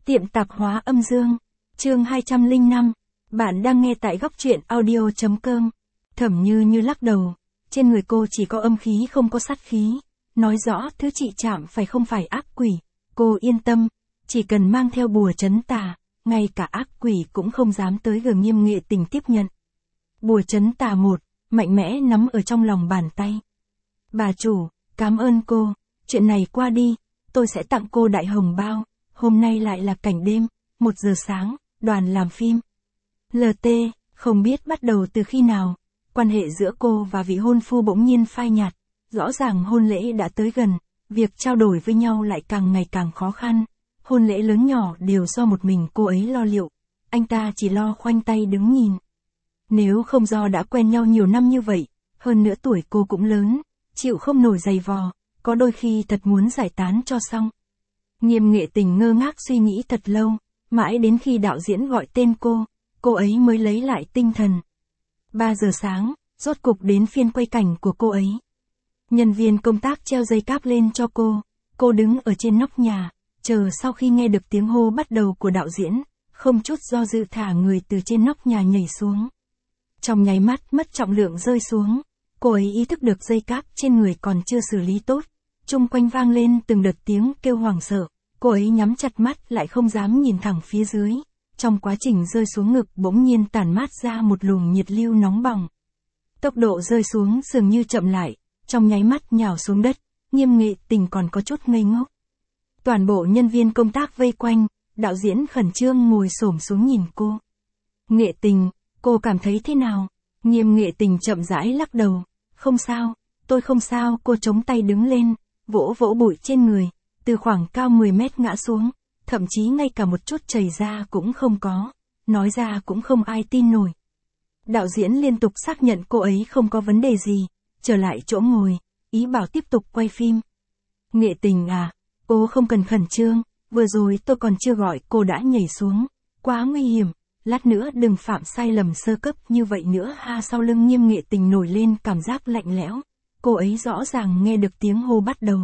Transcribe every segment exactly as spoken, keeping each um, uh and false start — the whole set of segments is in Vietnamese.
Tiệm tạp hóa âm dương, chương hai trăm lẻ năm, bạn đang nghe tại góc truyện audio chấm com. Thẩm Như Như lắc đầu, trên người cô chỉ có âm khí không có sát khí, nói rõ thứ chị chạm phải không phải ác quỷ, cô yên tâm, chỉ cần mang theo bùa trấn tà, ngay cả ác quỷ cũng không dám tới gần Nghiêm Nghệ Tình tiếp nhận. Bùa trấn tà một, mạnh mẽ nắm ở trong lòng bàn tay. Bà chủ, cảm ơn cô, chuyện này qua đi, tôi sẽ tặng cô đại hồng bao. Hôm nay lại là cảnh đêm, một giờ sáng, đoàn làm phim. lờ tê, không biết bắt đầu từ khi nào, quan hệ giữa cô và vị hôn phu bỗng nhiên phai nhạt, rõ ràng hôn lễ đã tới gần, việc trao đổi với nhau lại càng ngày càng khó khăn, hôn lễ lớn nhỏ đều do một mình cô ấy lo liệu, anh ta chỉ lo khoanh tay đứng nhìn. Nếu không do đã quen nhau nhiều năm như vậy, hơn nữa tuổi cô cũng lớn, chịu không nổi giày vò, có đôi khi thật muốn giải tán cho xong. Nghiêm Nghệ Tình ngơ ngác suy nghĩ thật lâu, mãi đến khi đạo diễn gọi tên cô, cô ấy mới lấy lại tinh thần. ba giờ sáng, rốt cục đến phiên quay cảnh của cô ấy. Nhân viên công tác treo dây cáp lên cho cô, cô đứng ở trên nóc nhà, chờ sau khi nghe được tiếng hô bắt đầu của đạo diễn, không chút do dự thả người từ trên nóc nhà nhảy xuống. Trong nháy mắt mất trọng lượng rơi xuống, cô ấy ý thức được dây cáp trên người còn chưa xử lý tốt, chung quanh vang lên từng đợt tiếng kêu hoảng sợ. Cô ấy nhắm chặt mắt lại không dám nhìn thẳng phía dưới, trong quá trình rơi xuống ngực bỗng nhiên tản mát ra một luồng nhiệt lưu nóng bỏng. Tốc độ rơi xuống dường như chậm lại, trong nháy mắt nhào xuống đất, Nghiêm Nghệ Tình còn có chút ngây ngốc. Toàn bộ nhân viên công tác vây quanh, đạo diễn khẩn trương ngồi xổm xuống nhìn cô. Nghệ Tình, cô cảm thấy thế nào? Nghiêm Nghệ Tình chậm rãi lắc đầu, không sao, tôi không sao. Cô chống tay đứng lên, vỗ vỗ bụi trên người. Từ khoảng cao mười mét ngã xuống, thậm chí ngay cả một chút chảy ra cũng không có, nói ra cũng không ai tin nổi. Đạo diễn liên tục xác nhận cô ấy không có vấn đề gì, trở lại chỗ ngồi, ý bảo tiếp tục quay phim. Nghệ Tình à, cô không cần khẩn trương, vừa rồi tôi còn chưa gọi cô đã nhảy xuống, quá nguy hiểm, lát nữa đừng phạm sai lầm sơ cấp như vậy nữa ha. Sau lưng Nghiêm Nghệ Tình nổi lên cảm giác lạnh lẽo, cô ấy rõ ràng nghe được tiếng hô bắt đầu.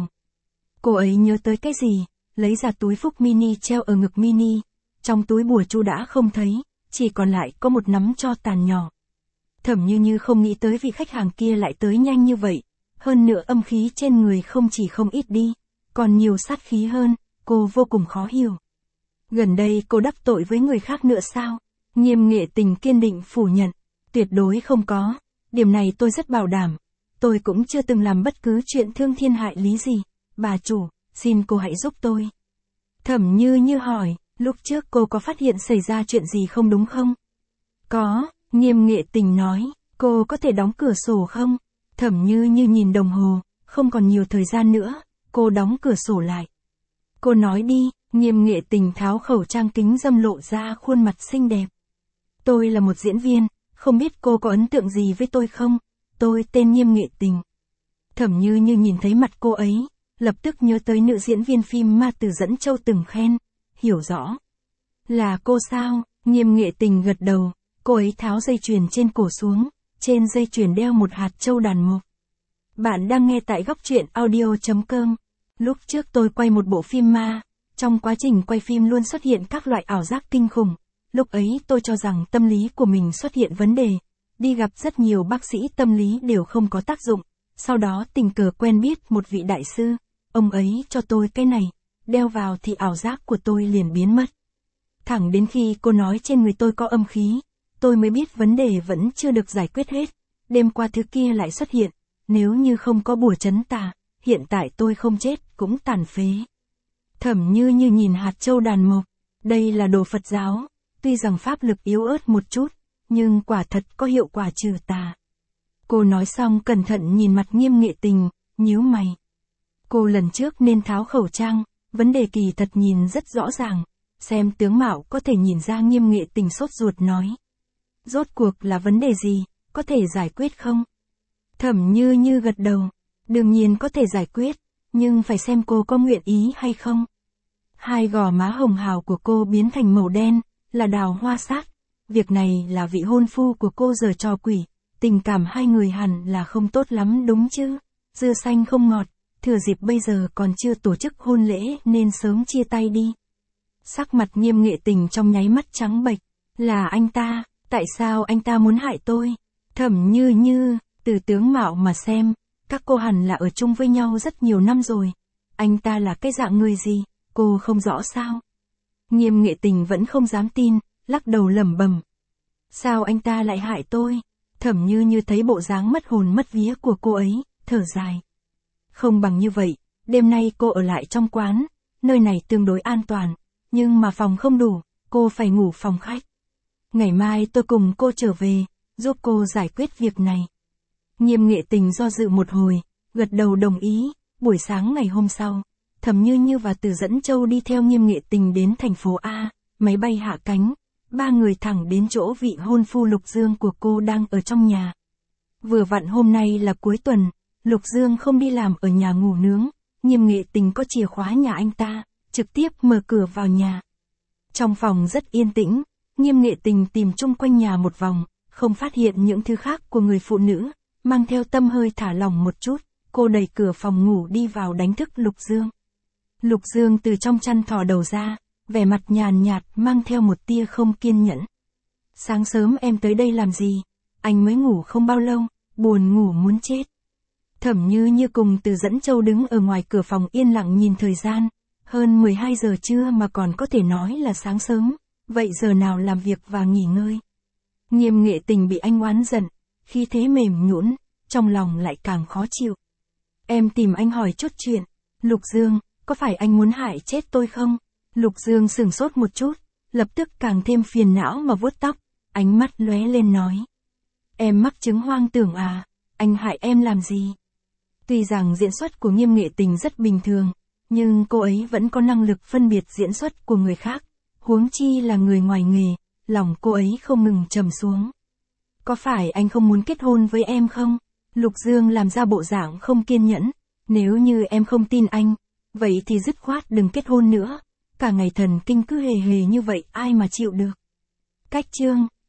Cô ấy nhớ tới cái gì, lấy ra túi phúc mini treo ở ngực mini, trong túi bùa chú đã không thấy, chỉ còn lại có một nắm tro tàn nhỏ. Thẩm Như Như không nghĩ tới vị khách hàng kia lại tới nhanh như vậy, hơn nữa âm khí trên người không chỉ không ít đi, còn nhiều sát khí hơn, cô vô cùng khó hiểu. Gần đây cô đắc tội với người khác nữa sao? Nghiêm Nghệ Tình kiên định phủ nhận, tuyệt đối không có, điểm này tôi rất bảo đảm, tôi cũng chưa từng làm bất cứ chuyện thương thiên hại lý gì. Bà chủ, xin cô hãy giúp tôi. Thẩm Như Như hỏi, lúc trước cô có phát hiện xảy ra chuyện gì không đúng không? Có, Nghiêm Nghệ Tình nói, cô có thể đóng cửa sổ không? Thẩm Như Như nhìn đồng hồ, không còn nhiều thời gian nữa, cô đóng cửa sổ lại. Cô nói đi, Nghiêm Nghệ Tình tháo khẩu trang kính dâm lộ ra khuôn mặt xinh đẹp. Tôi là một diễn viên, không biết cô có ấn tượng gì với tôi không? Tôi tên Nghiêm Nghệ Tình. Thẩm Như Như nhìn thấy mặt cô ấy, lập tức nhớ tới nữ diễn viên phim Ma Từ Dẫn Châu từng khen, hiểu rõ. Là cô sao? Nghiêm Nghệ Tình gật đầu, cô ấy tháo dây chuyền trên cổ xuống, trên dây chuyền đeo một hạt châu đàn mộc. Bạn đang nghe tại góc truyện audio chấm com. Lúc trước tôi quay một bộ phim ma, trong quá trình quay phim luôn xuất hiện các loại ảo giác kinh khủng. Lúc ấy tôi cho rằng tâm lý của mình xuất hiện vấn đề, đi gặp rất nhiều bác sĩ tâm lý đều không có tác dụng. Sau đó tình cờ quen biết một vị đại sư, ông ấy cho tôi cái này, đeo vào thì ảo giác của tôi liền biến mất. Thẳng đến khi cô nói trên người tôi có âm khí, tôi mới biết vấn đề vẫn chưa được giải quyết hết, đêm qua thứ kia lại xuất hiện, nếu như không có bùa trấn tà, hiện tại tôi không chết cũng tàn phế. Thẩm Như Như nhìn hạt châu đàn mộc, đây là đồ Phật giáo, tuy rằng pháp lực yếu ớt một chút, nhưng quả thật có hiệu quả trừ tà. Cô nói xong cẩn thận nhìn mặt Nghiêm Nghệ Tình, nhíu mày. Cô lần trước nên tháo khẩu trang, vấn đề kỳ thật nhìn rất rõ ràng, xem tướng mạo có thể nhìn ra. Nghiêm Nghệ Tình sốt ruột nói. Rốt cuộc là vấn đề gì, có thể giải quyết không? Thẩm Như Như gật đầu, đương nhiên có thể giải quyết, nhưng phải xem cô có nguyện ý hay không. Hai gò má hồng hào của cô biến thành màu đen, là đào hoa sát, việc này là vị hôn phu của cô giở trò quỷ. Tình cảm hai người hẳn là không tốt lắm đúng chứ, dưa xanh không ngọt, thừa dịp bây giờ còn chưa tổ chức hôn lễ nên sớm chia tay đi. Sắc mặt Nghiêm Nghệ Tình trong nháy mắt trắng bệch. Là anh ta, tại sao anh ta muốn hại tôi? Thẩm Như Như, từ tướng mạo mà xem, các cô hẳn là ở chung với nhau rất nhiều năm rồi. Anh ta là cái dạng người gì, cô không rõ sao? Nghiêm Nghệ Tình vẫn không dám tin, lắc đầu lẩm bẩm. Sao anh ta lại hại tôi? Thẩm Như Như thấy bộ dáng mất hồn mất vía của cô ấy, thở dài. Không bằng như vậy, đêm nay cô ở lại trong quán, nơi này tương đối an toàn, nhưng mà phòng không đủ, cô phải ngủ phòng khách. Ngày mai tôi cùng cô trở về, giúp cô giải quyết việc này. Nghiêm Nghệ Tình do dự một hồi, gật đầu đồng ý. Buổi sáng ngày hôm sau, Thẩm Như Như và Từ Dẫn Châu đi theo Nghiêm Nghệ Tình đến thành phố A, máy bay hạ cánh, ba người thẳng đến chỗ vị hôn phu Lục Dương của cô đang ở trong nhà. Vừa vặn hôm nay là cuối tuần, Lục Dương không đi làm ở nhà ngủ nướng, Nghiêm Nghệ Tình có chìa khóa nhà anh ta, trực tiếp mở cửa vào nhà. Trong phòng rất yên tĩnh, Nghiêm Nghệ Tình tìm chung quanh nhà một vòng, không phát hiện những thứ khác của người phụ nữ, mang theo tâm hơi thả lỏng một chút, cô đẩy cửa phòng ngủ đi vào đánh thức Lục Dương. Lục Dương từ trong chăn thò đầu ra, vẻ mặt nhàn nhạt mang theo một tia không kiên nhẫn. Sáng sớm em tới đây làm gì? Anh mới ngủ không bao lâu, buồn ngủ muốn chết. Thẩm Như Như cùng Từ Dẫn Châu đứng ở ngoài cửa phòng yên lặng nhìn thời gian, hơn mười hai giờ trưa mà còn có thể nói là sáng sớm, vậy giờ nào làm việc và nghỉ ngơi. Nghiêm Nghệ Tình bị anh oán giận, khi thế mềm nhũn, trong lòng lại càng khó chịu. Em tìm anh hỏi chút chuyện. Lục Dương, có phải anh muốn hại chết tôi không? Lục Dương sửng sốt một chút, lập tức càng thêm phiền não mà vuốt tóc, ánh mắt lóe lên nói. Em mắc chứng hoang tưởng à, anh hại em làm gì? Tuy rằng diễn xuất của Nghiêm Nghệ Tình rất bình thường, nhưng cô ấy vẫn có năng lực phân biệt diễn xuất của người khác, huống chi là người ngoài nghề, lòng cô ấy không ngừng trầm xuống. Có phải anh không muốn kết hôn với em không? Lục Dương làm ra bộ dạng không kiên nhẫn, nếu như em không tin anh, vậy thì dứt khoát đừng kết hôn nữa, cả ngày thần kinh cứ hề hề như vậy ai mà chịu được. Cách chương